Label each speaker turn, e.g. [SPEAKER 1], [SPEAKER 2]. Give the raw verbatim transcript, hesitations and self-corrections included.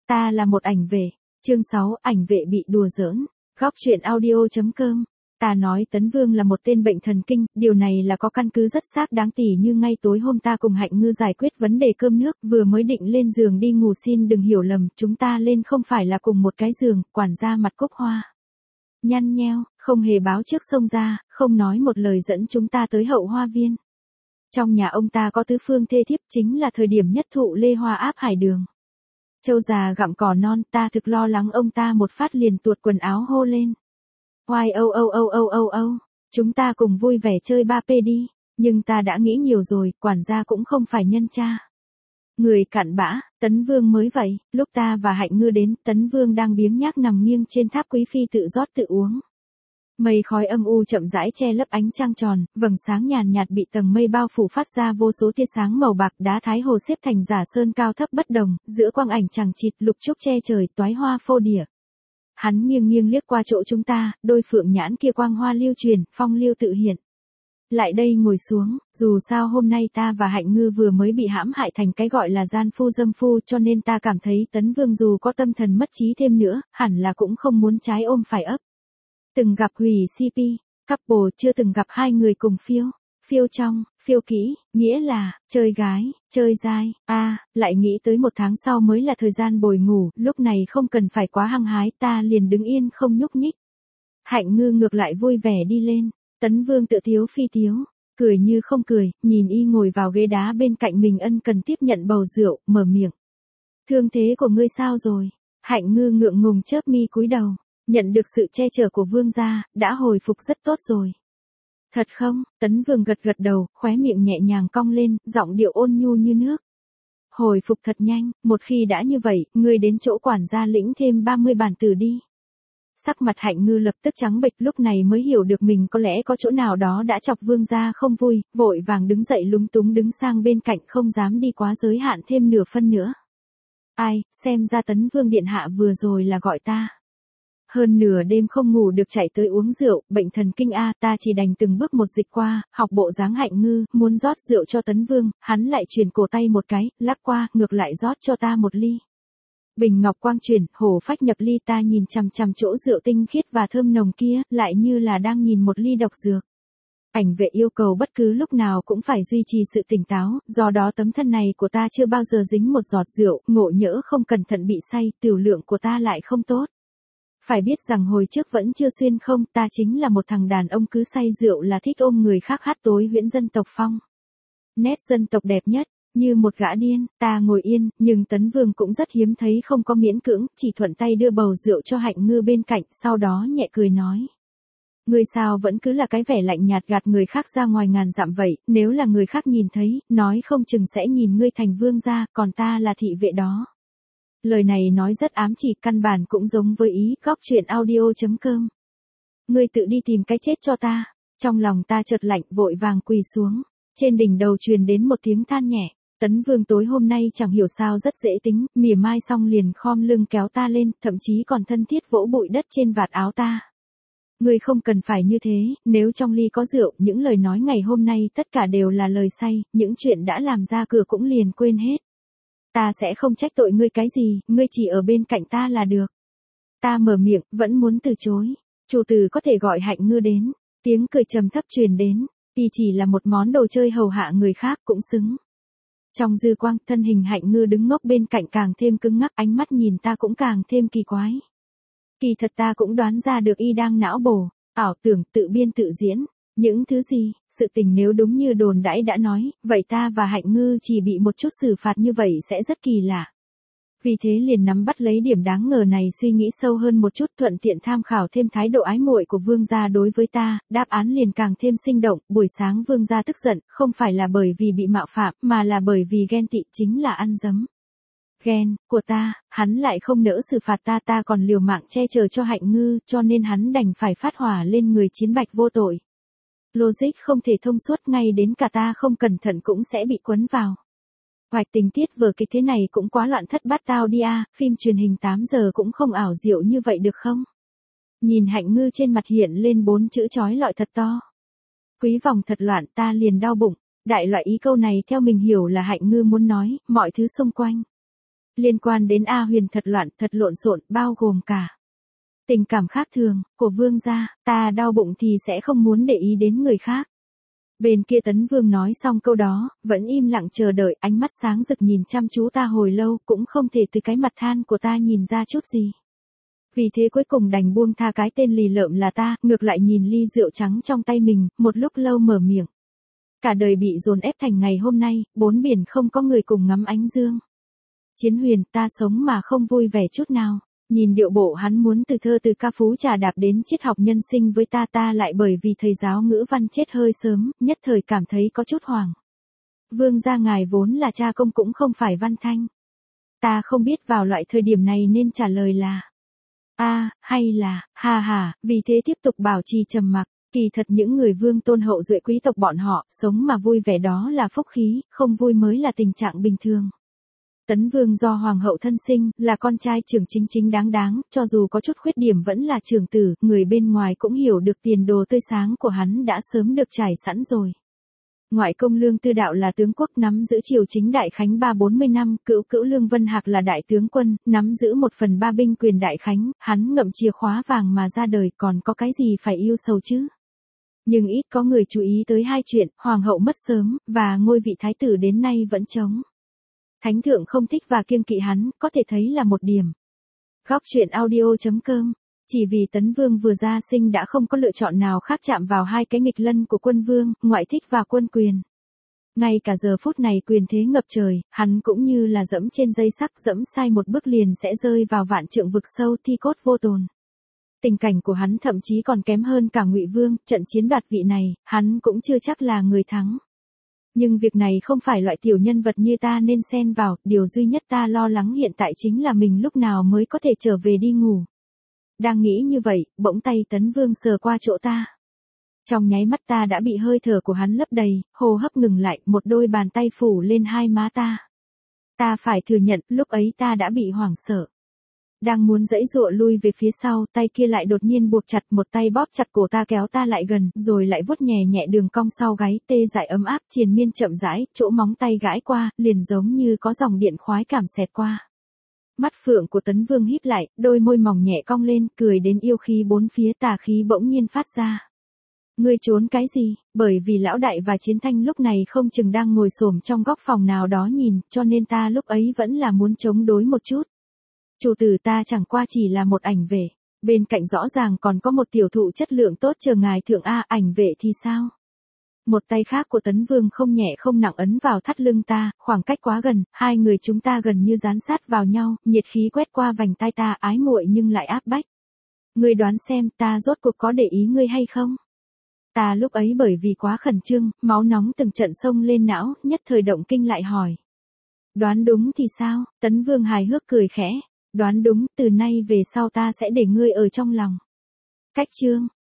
[SPEAKER 1] Ta là một ảnh vệ. Chương sáu, ảnh vệ bị đùa giỡn. Góc truyện audio chấm com. Ta nói Tấn Vương là một tên bệnh thần kinh, điều này là có căn cứ rất xác đáng tỉ như ngay tối hôm ta cùng Hạnh Ngư giải quyết vấn đề cơm nước, vừa mới định lên giường đi ngủ, xin đừng hiểu lầm, chúng ta lên không phải là cùng một cái giường, quản gia mặt cúc hoa. Nhăn nheo, không hề báo trước xông ra, không nói một lời dẫn chúng ta tới hậu hoa viên. Trong nhà ông ta có tứ phương thê thiếp, chính là thời điểm nhất thụ lê hoa áp hải đường. Châu già gặm cỏ non, ta thực lo lắng ông ta một phát liền tuột quần áo hô lên. Oai âu âu âu âu âu âu, chúng ta cùng vui vẻ chơi ba pê đi, nhưng ta đã nghĩ nhiều rồi, quản gia cũng không phải nhân cha. Người cặn bã, Tấn Vương mới vậy, lúc ta và Hạnh Ngư đến, Tấn Vương đang biếng nhác nằm nghiêng trên tháp quý phi tự rót tự uống. Mây khói âm u chậm rãi che lấp ánh trăng tròn, vầng sáng nhàn nhạt bị tầng mây bao phủ phát ra vô số tia sáng màu bạc, đá Thái Hồ xếp thành giả sơn cao thấp bất đồng, giữa quang ảnh chằng chịt lục trúc che trời, toái hoa phô đỉa. Hắn nghiêng nghiêng liếc qua chỗ chúng ta, đôi phượng nhãn kia quang hoa lưu truyền, phong lưu tự hiện. Lại đây ngồi xuống, dù sao hôm nay ta và Hạnh Ngư vừa mới bị hãm hại thành cái gọi là gian phu dâm phu, cho nên ta cảm thấy Tấn Vương dù có tâm thần mất trí thêm nữa, hẳn là cũng không muốn trái ôm phải ấp. Từng gặp hủy xê pê, couple chưa từng gặp hai người cùng phiêu, phiêu trong, phiêu kỹ, nghĩa là, chơi gái, chơi dai, a à, lại nghĩ tới một tháng sau mới là thời gian bồi ngủ, lúc này không cần phải quá hăng hái, ta liền đứng yên không nhúc nhích. Hạnh Ngư ngược lại vui vẻ đi lên, Tấn Vương tự tiếu phi tiếu, cười như không cười, nhìn y ngồi vào ghế đá bên cạnh mình ân cần tiếp nhận bầu rượu, mở miệng. Thương thế của ngươi sao rồi? Hạnh Ngư ngượng ngùng chớp mi cúi đầu. Nhận được sự che chở của vương gia, đã hồi phục rất tốt rồi. Thật không? Tấn Vương gật gật đầu, khóe miệng nhẹ nhàng cong lên, giọng điệu ôn nhu như nước. Hồi phục thật nhanh, một khi đã như vậy, ngươi đến chỗ quản gia lĩnh thêm ba mươi bản tử đi. Sắc mặt Hạnh Ngư lập tức trắng bệch, lúc này mới hiểu được mình có lẽ có chỗ nào đó đã chọc vương gia không vui, vội vàng đứng dậy lúng túng đứng sang bên cạnh, không dám đi quá giới hạn thêm nửa phân nữa. Ai, xem ra Tấn Vương điện hạ vừa rồi là gọi ta. Hơn nửa đêm không ngủ được chạy tới uống rượu, bệnh thần kinh a, ta chỉ đành từng bước một dịch qua, học bộ dáng Hạnh Ngư, muốn rót rượu cho Tấn Vương, hắn lại chuyển cổ tay một cái, lắc qua, ngược lại rót cho ta một ly. Bình ngọc quang chuyển, hổ phách nhập ly, ta nhìn chằm chằm chỗ rượu tinh khiết và thơm nồng kia, lại như là đang nhìn một ly độc dược. Ảnh vệ yêu cầu bất cứ lúc nào cũng phải duy trì sự tỉnh táo, do đó tấm thân này của ta chưa bao giờ dính một giọt rượu, ngộ nhỡ không cẩn thận bị say, tiểu lượng của ta lại không tốt. Phải biết rằng hồi trước vẫn chưa xuyên không, ta chính là một thằng đàn ông cứ say rượu là thích ôm người khác hát tối huyễn dân tộc phong. Nét dân tộc đẹp nhất, như một gã điên, ta ngồi yên, nhưng Tấn Vương cũng rất hiếm thấy không có miễn cưỡng, chỉ thuận tay đưa bầu rượu cho Hạnh Ngư bên cạnh, sau đó nhẹ cười nói. Ngươi sao vẫn cứ là cái vẻ lạnh nhạt gạt người khác ra ngoài ngàn dặm vậy, nếu là người khác nhìn thấy, nói không chừng sẽ nhìn ngươi thành vương gia, còn ta là thị vệ đó. Lời này nói rất ám chỉ, căn bản cũng giống với ý góc truyện audio chấm com. Ngươi tự đi tìm cái chết cho ta. Trong lòng ta chợt lạnh, vội vàng quỳ xuống. Trên đỉnh đầu truyền đến một tiếng than nhẹ. Tấn Vương tối hôm nay chẳng hiểu sao rất dễ tính, mỉa mai xong liền khom lưng kéo ta lên, thậm chí còn thân thiết vỗ bụi đất trên vạt áo ta. Ngươi không cần phải như thế, nếu trong ly có rượu, những lời nói ngày hôm nay tất cả đều là lời say, những chuyện đã làm ra cửa cũng liền quên hết. Ta sẽ không trách tội ngươi cái gì, ngươi chỉ ở bên cạnh ta là được. Ta mở miệng, vẫn muốn từ chối. Chủ tử có thể gọi Hạnh Ngư đến. Tiếng cười trầm thấp truyền đến. Y chỉ là một món đồ chơi hầu hạ người khác cũng xứng. Trong dư quang, thân hình Hạnh Ngư đứng ngốc bên cạnh càng thêm cứng ngắc, ánh mắt nhìn ta cũng càng thêm kỳ quái. Kỳ thật ta cũng đoán ra được y đang não bổ, ảo tưởng, tự biên tự diễn. Những thứ gì, sự tình nếu đúng như đồn đãi đã nói, vậy ta và Hạnh Ngư chỉ bị một chút xử phạt như vậy sẽ rất kỳ lạ. Vì thế liền nắm bắt lấy điểm đáng ngờ này suy nghĩ sâu hơn một chút, thuận tiện tham khảo thêm thái độ ái muội của vương gia đối với ta, đáp án liền càng thêm sinh động. Buổi sáng vương gia tức giận, không phải là bởi vì bị mạo phạm, mà là bởi vì ghen tị, chính là ăn dấm. Ghen, của ta, hắn lại không nỡ xử phạt ta, ta còn liều mạng che chở cho Hạnh Ngư, cho nên hắn đành phải phát hỏa lên người chiến bạch vô tội. Logic không thể thông suốt, ngay đến cả ta không cẩn thận cũng sẽ bị quấn vào. Hoạch tình tiết vở kịch thế này cũng quá loạn thất bát tao đi a, phim truyền hình tám giờ cũng không ảo diệu như vậy được không? Nhìn Hạnh Ngư trên mặt hiện lên bốn chữ chói lọi thật to. Quý vòng thật loạn, ta liền đau bụng. Đại loại ý câu này theo mình hiểu là Hạnh Ngư muốn nói, mọi thứ xung quanh Liên quan đến A Huyền thật loạn, thật lộn xộn, bao gồm cả tình cảm khác thường của Vương gia, ta đau bụng thì sẽ không muốn để ý đến người khác. Bên kia Tấn Vương nói xong câu đó, vẫn im lặng chờ đợi, ánh mắt sáng rực nhìn chăm chú ta hồi lâu, cũng không thể từ cái mặt than của ta nhìn ra chút gì. Vì thế cuối cùng đành buông tha cái tên lì lợm là ta, ngược lại nhìn ly rượu trắng trong tay mình, một lúc lâu mở miệng. Cả đời bị dồn ép thành ngày hôm nay, bốn biển không có người cùng ngắm ánh dương. Chiến Huyền, ta sống mà không vui vẻ chút nào. Nhìn điệu bộ hắn muốn từ thơ từ ca phú trà đạp đến triết học nhân sinh với ta ta lại bởi vì thầy giáo ngữ văn chết hơi sớm, nhất thời cảm thấy có chút hoảng. Vương gia ngài vốn là cha công cũng không phải văn thanh. Ta không biết vào loại thời điểm này nên trả lời là a à, hay là, ha ha, vì thế tiếp tục bảo trì trầm mặc. Kỳ thật những người vương tôn hậu duệ quý tộc bọn họ, sống mà vui vẻ đó là phúc khí, không vui mới là tình trạng bình thường. Tấn Vương do hoàng hậu thân sinh, là con trai trưởng chính chính đáng đáng, cho dù có chút khuyết điểm vẫn là trưởng tử, người bên ngoài cũng hiểu được tiền đồ tươi sáng của hắn đã sớm được trải sẵn rồi. Ngoại công Lương Tư Đạo là tướng quốc nắm giữ triều chính đại khánh ba bốn mươi năm, cữu cữu Lương Vân Hạc là đại tướng quân, nắm giữ một phần ba binh quyền đại khánh, hắn ngậm chìa khóa vàng mà ra đời còn có cái gì phải yêu sầu chứ. Nhưng ít có người chú ý tới hai chuyện, hoàng hậu mất sớm, và ngôi vị thái tử đến nay vẫn trống. Thánh thượng không thích và kiêng kỵ hắn, có thể thấy là một điểm. Góc truyện audio chấm com. Chỉ vì Tấn Vương vừa ra sinh đã không có lựa chọn nào khác chạm vào hai cái nghịch lân của quân vương, ngoại thích và quân quyền. Ngay cả giờ phút này quyền thế ngập trời, hắn cũng như là dẫm trên dây sắc, dẫm sai một bước liền sẽ rơi vào vạn trượng vực sâu thi cốt vô tồn. Tình cảnh của hắn thậm chí còn kém hơn cả Ngụy Vương, trận chiến đoạt vị này, hắn cũng chưa chắc là người thắng. Nhưng việc này không phải loại tiểu nhân vật như ta nên xen vào, điều duy nhất ta lo lắng hiện tại chính là mình lúc nào mới có thể trở về đi ngủ. Đang nghĩ như vậy, bỗng tay Tấn Vương sờ qua chỗ ta. Trong nháy mắt ta đã bị hơi thở của hắn lấp đầy, hô hấp ngừng lại, một đôi bàn tay phủ lên hai má ta. Ta phải thừa nhận, lúc ấy ta đã bị hoảng sợ. Đang muốn giãy giụa lui về phía sau, tay kia lại đột nhiên buộc chặt, một tay bóp chặt cổ ta kéo ta lại gần, rồi lại vuốt nhẹ nhẹ đường cong sau gáy, tê dại ấm áp triền miên chậm rãi, chỗ móng tay gãi qua, liền giống như có dòng điện khoái cảm xẹt qua. Mắt phượng của Tấn Vương híp lại, đôi môi mỏng nhẹ cong lên, cười đến yêu khí bốn phía, tà khí bỗng nhiên phát ra. Ngươi trốn cái gì? Bởi vì lão đại và Chiến Thanh lúc này không chừng đang ngồi xổm trong góc phòng nào đó nhìn, cho nên ta lúc ấy vẫn là muốn chống đối một chút. Chủ tử ta chẳng qua chỉ là một ảnh vệ, bên cạnh rõ ràng còn có một tiểu thụ chất lượng tốt chờ ngài thượng a, ảnh vệ thì sao? Một tay khác của Tấn Vương không nhẹ không nặng ấn vào thắt lưng ta, khoảng cách quá gần, hai người chúng ta gần như dán sát vào nhau, nhiệt khí quét qua vành tai ta, ái muội nhưng lại áp bách. Ngươi đoán xem ta rốt cuộc có để ý ngươi hay không? Ta lúc ấy bởi vì quá khẩn trương, máu nóng từng trận xông lên não, nhất thời động kinh lại hỏi. Đoán đúng thì sao? Tấn Vương hài hước cười khẽ. Đoán đúng, từ nay về sau ta sẽ để ngươi ở trong lòng. Cách chương.